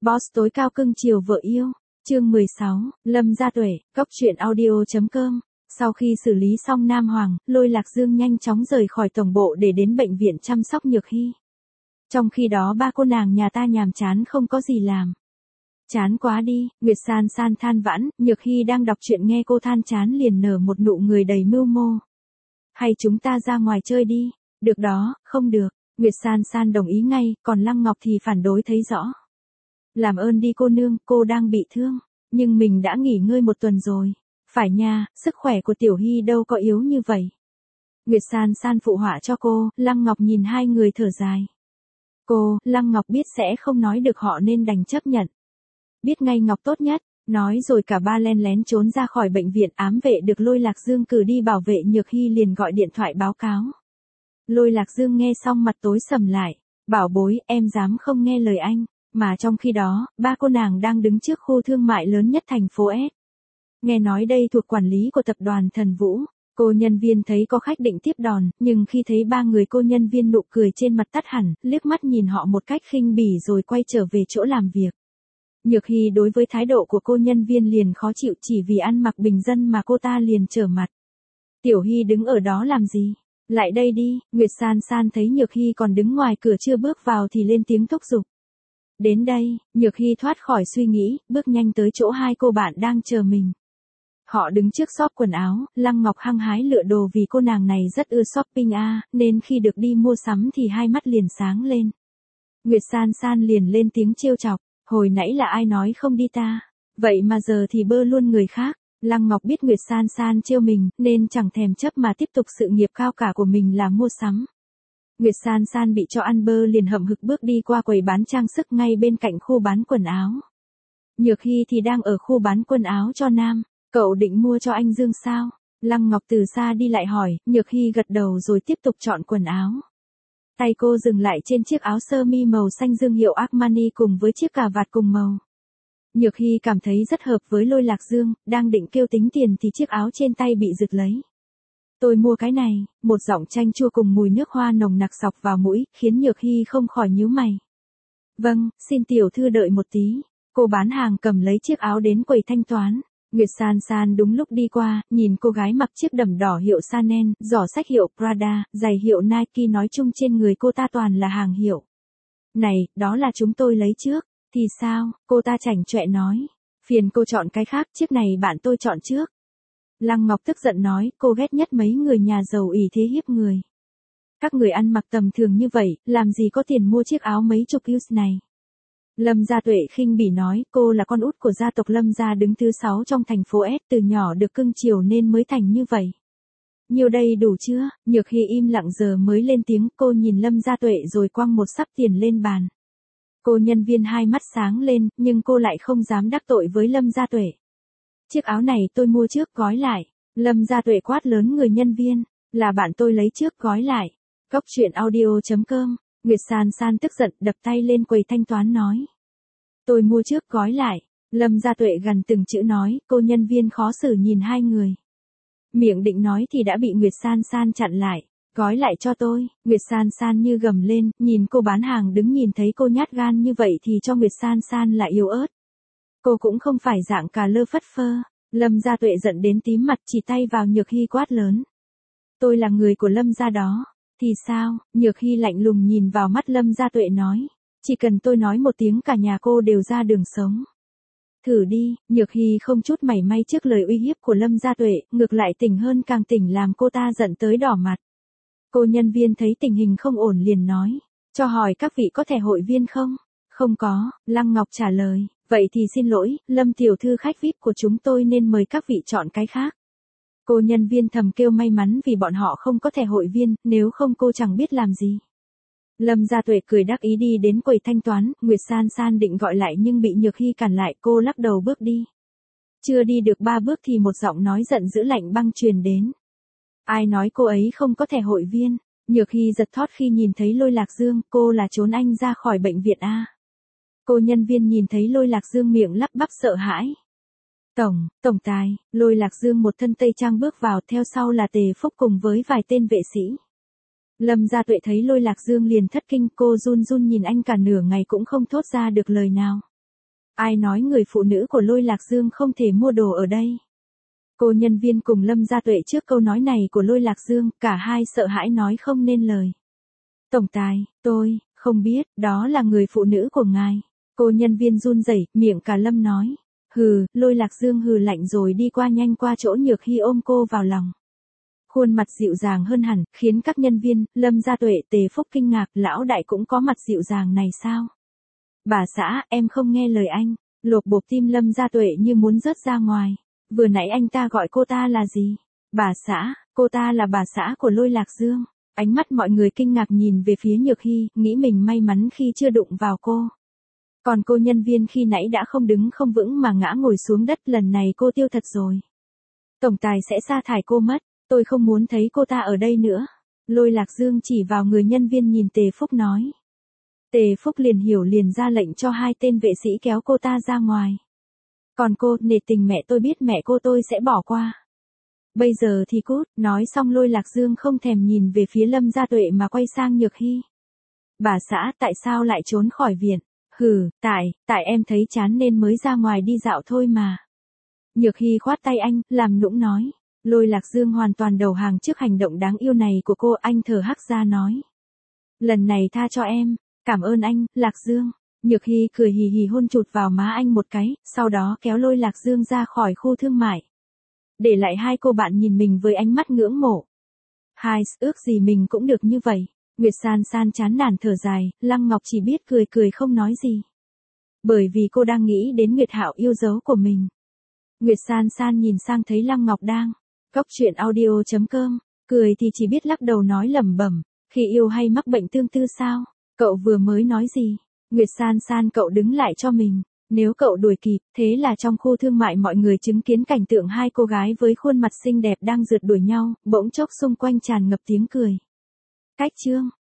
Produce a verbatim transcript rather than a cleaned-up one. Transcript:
Boss tối cao cưng chiều vợ yêu. Chương mười sáu, Lâm Gia Tuệ, cốc truyện audio.com. Sau khi xử lý xong Nam Hoàng, Lôi Lạc Dương nhanh chóng rời khỏi tổng bộ để đến bệnh viện chăm sóc Nhược Hy. Trong khi đó ba cô nàng nhà ta nhàm chán không có gì làm. Chán quá đi, Nguyệt San San than vãn, Nhược Hy đang đọc truyện nghe cô than chán liền nở một nụ người đầy mưu mô. Hay chúng ta ra ngoài chơi đi. Được đó, không được. Nguyệt San San đồng ý ngay, còn Lăng Ngọc thì phản đối thấy rõ. Làm ơn đi cô nương, cô đang bị thương. Nhưng mình đã nghỉ ngơi một tuần rồi. Phải nha, sức khỏe của Tiểu Hy đâu có yếu như vậy. Nguyệt San San phụ họa cho cô, Lăng Ngọc nhìn hai người thở dài. Cô, Lăng Ngọc biết sẽ không nói được họ nên đành chấp nhận. Biết ngay Ngọc tốt nhất, nói rồi cả ba len lén trốn ra khỏi bệnh viện. Ám vệ được Lôi Lạc Dương cử đi bảo vệ Nhược Hy liền gọi điện thoại báo cáo. Lôi Lạc Dương nghe xong mặt tối sầm lại, bảo bối, em dám không nghe lời anh. Mà trong khi đó, ba cô nàng đang đứng trước khu thương mại lớn nhất thành phố S. Nghe nói đây thuộc quản lý của tập đoàn Thần Vũ. Cô nhân viên thấy có khách định tiếp đòn, nhưng khi thấy ba người cô nhân viên nụ cười trên mặt tắt hẳn, liếc mắt nhìn họ một cách khinh bỉ rồi quay trở về chỗ làm việc. Nhược Hy đối với thái độ của cô nhân viên liền khó chịu, chỉ vì ăn mặc bình dân mà cô ta liền trở mặt. Tiểu Hy đứng ở đó làm gì? Lại đây đi. Nguyệt San San thấy Nhược Hy còn đứng ngoài cửa chưa bước vào thì lên tiếng thúc giục. Đến đây, Nhược Hy thoát khỏi suy nghĩ, bước nhanh tới chỗ hai cô bạn đang chờ mình. Họ đứng trước shop quần áo, Lăng Ngọc hăng hái lựa đồ vì cô nàng này rất ưa shopping a, à, nên khi được đi mua sắm thì hai mắt liền sáng lên. Nguyệt San San liền lên tiếng trêu chọc, hồi nãy là ai nói không đi ta, vậy mà giờ thì bơ luôn người khác. Lăng Ngọc biết Nguyệt San San trêu mình, nên chẳng thèm chấp mà tiếp tục sự nghiệp cao cả của mình là mua sắm. Nguyệt San San bị cho ăn bơ liền hậm hực bước đi qua quầy bán trang sức ngay bên cạnh khu bán quần áo. Nhược Hy thì đang ở khu bán quần áo cho nam. Cậu định mua cho anh Dương sao? Lăng Ngọc từ xa đi lại hỏi, Nhược Hy gật đầu rồi tiếp tục chọn quần áo. Tay cô dừng lại trên chiếc áo sơ mi màu xanh Dương hiệu Armani cùng với chiếc cà vạt cùng màu. Nhược Hy cảm thấy rất hợp với Lôi Lạc Dương, đang định kêu tính tiền thì chiếc áo trên tay bị giật lấy. Tôi mua cái này, một giọng chanh chua cùng mùi nước hoa nồng nặc xộc vào mũi, khiến Nhược Hy không khỏi nhíu mày. Vâng, xin tiểu thư đợi một tí. Cô bán hàng cầm lấy chiếc áo đến quầy thanh toán. Nguyệt San San đúng lúc đi qua, nhìn cô gái mặc chiếc đầm đỏ hiệu Chanel, giỏ xách hiệu Prada, giày hiệu Nike, nói chung trên người cô ta toàn là hàng hiệu. Này, đó là chúng tôi lấy trước. Thì sao? Cô ta chảnh chọe nói. Phiền cô chọn cái khác, chiếc này bạn tôi chọn trước. Lăng Ngọc tức giận nói, cô ghét nhất mấy người nhà giàu ỷ thế hiếp người. Các người ăn mặc tầm thường như vậy, làm gì có tiền mua chiếc áo mấy chục euro này. Lâm Gia Tuệ khinh bỉ nói, cô là con út của gia tộc Lâm Gia đứng thứ sáu trong thành phố S, từ nhỏ được cưng chiều nên mới thành như vậy. Nhiều đây đủ chưa? Nhược Hy im lặng giờ mới lên tiếng, cô nhìn Lâm Gia Tuệ rồi quăng một sắp tiền lên bàn. Cô nhân viên hai mắt sáng lên, nhưng cô lại không dám đắc tội với Lâm Gia Tuệ. Chiếc áo này tôi mua trước, gói lại. Lâm Gia Tuệ quát lớn người nhân viên, là bạn tôi lấy trước, gói lại. Cốc truyện audio.com. Nguyệt San San tức giận đập tay lên quầy thanh toán nói. Tôi mua trước, gói lại. Lâm Gia Tuệ gần từng chữ nói, cô nhân viên khó xử nhìn hai người. Miệng định nói thì đã bị Nguyệt San San chặn lại. Gói lại cho tôi. Nguyệt San San như gầm lên, nhìn cô bán hàng đứng nhìn thấy cô nhát gan như vậy thì cho Nguyệt San San là yếu ớt. Cô cũng không phải dạng cà lơ phất phơ. Lâm Gia Tuệ giận đến tím mặt chỉ tay vào Nhược Hy quát lớn. Tôi là người của Lâm Gia đó. Thì sao? Nhược Hy lạnh lùng nhìn vào mắt Lâm Gia Tuệ nói. Chỉ cần tôi nói một tiếng cả nhà cô đều ra đường sống. Thử đi. Nhược Hy không chút mảy may trước lời uy hiếp của Lâm Gia Tuệ, ngược lại tỉnh hơn càng tỉnh làm cô ta giận tới đỏ mặt. Cô nhân viên thấy tình hình không ổn liền nói. Cho hỏi các vị có thẻ hội viên không? Không có. Lăng Ngọc trả lời. Vậy thì xin lỗi, Lâm tiểu thư khách vi ai pi của chúng tôi nên mời các vị chọn cái khác. Cô nhân viên thầm kêu may mắn vì bọn họ không có thẻ hội viên, nếu không cô chẳng biết làm gì. Lâm Gia Tuệ cười đắc ý đi đến quầy thanh toán, Nguyệt San San định gọi lại nhưng bị Nhược Hy cản lại, cô lắc đầu bước đi. Chưa đi được ba bước thì một giọng nói giận dữ lạnh băng truyền đến. Ai nói cô ấy không có thẻ hội viên? Nhược Hy giật thót khi nhìn thấy Lôi Lạc Dương, cô là trốn anh ra khỏi bệnh viện a. Cô nhân viên nhìn thấy Lôi Lạc Dương miệng lắp bắp sợ hãi. Tổng, tổng tài. Lôi Lạc Dương một thân tây trang bước vào, theo sau là Tề Phúc cùng với vài tên vệ sĩ. Lâm Gia Tuệ thấy Lôi Lạc Dương liền thất kinh, cô run run nhìn anh cả nửa ngày cũng không thốt ra được lời nào. Ai nói người phụ nữ của Lôi Lạc Dương không thể mua đồ ở đây? Cô nhân viên cùng Lâm Gia Tuệ trước câu nói này của Lôi Lạc Dương, cả hai sợ hãi nói không nên lời. Tổng tài, tôi, không biết, đó là người phụ nữ của ngài. Cô nhân viên run rẩy, miệng cả lâm nói. Hừ, Lôi Lạc Dương hừ lạnh rồi đi qua nhanh qua chỗ Nhược Hy ôm cô vào lòng. Khuôn mặt dịu dàng hơn hẳn, khiến các nhân viên, Lâm Gia Tuệ, Tề Phúc kinh ngạc, lão đại cũng có mặt dịu dàng này sao? Bà xã, em không nghe lời anh. Lột bột tim Lâm Gia Tuệ như muốn rớt ra ngoài. Vừa nãy anh ta gọi cô ta là gì? Bà xã, cô ta là bà xã của Lôi Lạc Dương. Ánh mắt mọi người kinh ngạc nhìn về phía Nhược Hy, nghĩ mình may mắn khi chưa đụng vào cô. Còn cô nhân viên khi nãy đã không đứng không vững mà ngã ngồi xuống đất, lần này cô tiêu thật rồi. Tổng tài sẽ sa thải cô mất, tôi không muốn thấy cô ta ở đây nữa. Lôi Lạc Dương chỉ vào người nhân viên nhìn Tề Phúc nói. Tề Phúc liền hiểu liền ra lệnh cho hai tên vệ sĩ kéo cô ta ra ngoài. Còn cô, nể tình mẹ tôi biết mẹ cô tôi sẽ bỏ qua. Bây giờ thì cút, nói xong Lôi Lạc Dương không thèm nhìn về phía Lâm Gia Tuệ mà quay sang Nhược Hy. Bà xã, tại sao lại trốn khỏi viện? Hừ, tại, tại em thấy chán nên mới ra ngoài đi dạo thôi mà. Nhược Hy khoát tay anh, làm nũng nói. Lôi Lạc Dương hoàn toàn đầu hàng trước hành động đáng yêu này của cô, anh thở hắt ra nói. Lần này tha cho em, cảm ơn anh, Lạc Dương. Nhược Hy cười hì hì hôn chụt vào má anh một cái, sau đó kéo Lôi Lạc Dương ra khỏi khu thương mại. Để lại hai cô bạn nhìn mình với ánh mắt ngưỡng mộ. Hai, ước gì mình cũng được như vậy. Nguyệt San San chán nản thở dài, Lăng Ngọc chỉ biết cười cười không nói gì. Bởi vì cô đang nghĩ đến Nguyệt Hạo yêu dấu của mình. Nguyệt San San nhìn sang thấy Lăng Ngọc đang. Cốc truyện audio chấm com, cười thì chỉ biết lắc đầu nói lẩm bẩm, khi yêu hay mắc bệnh tương tư sao? Cậu vừa mới nói gì? Nguyệt San San cậu đứng lại cho mình. Nếu cậu đuổi kịp, thế là trong khu thương mại mọi người chứng kiến cảnh tượng hai cô gái với khuôn mặt xinh đẹp đang rượt đuổi nhau, bỗng chốc xung quanh tràn ngập tiếng cười. Cách chương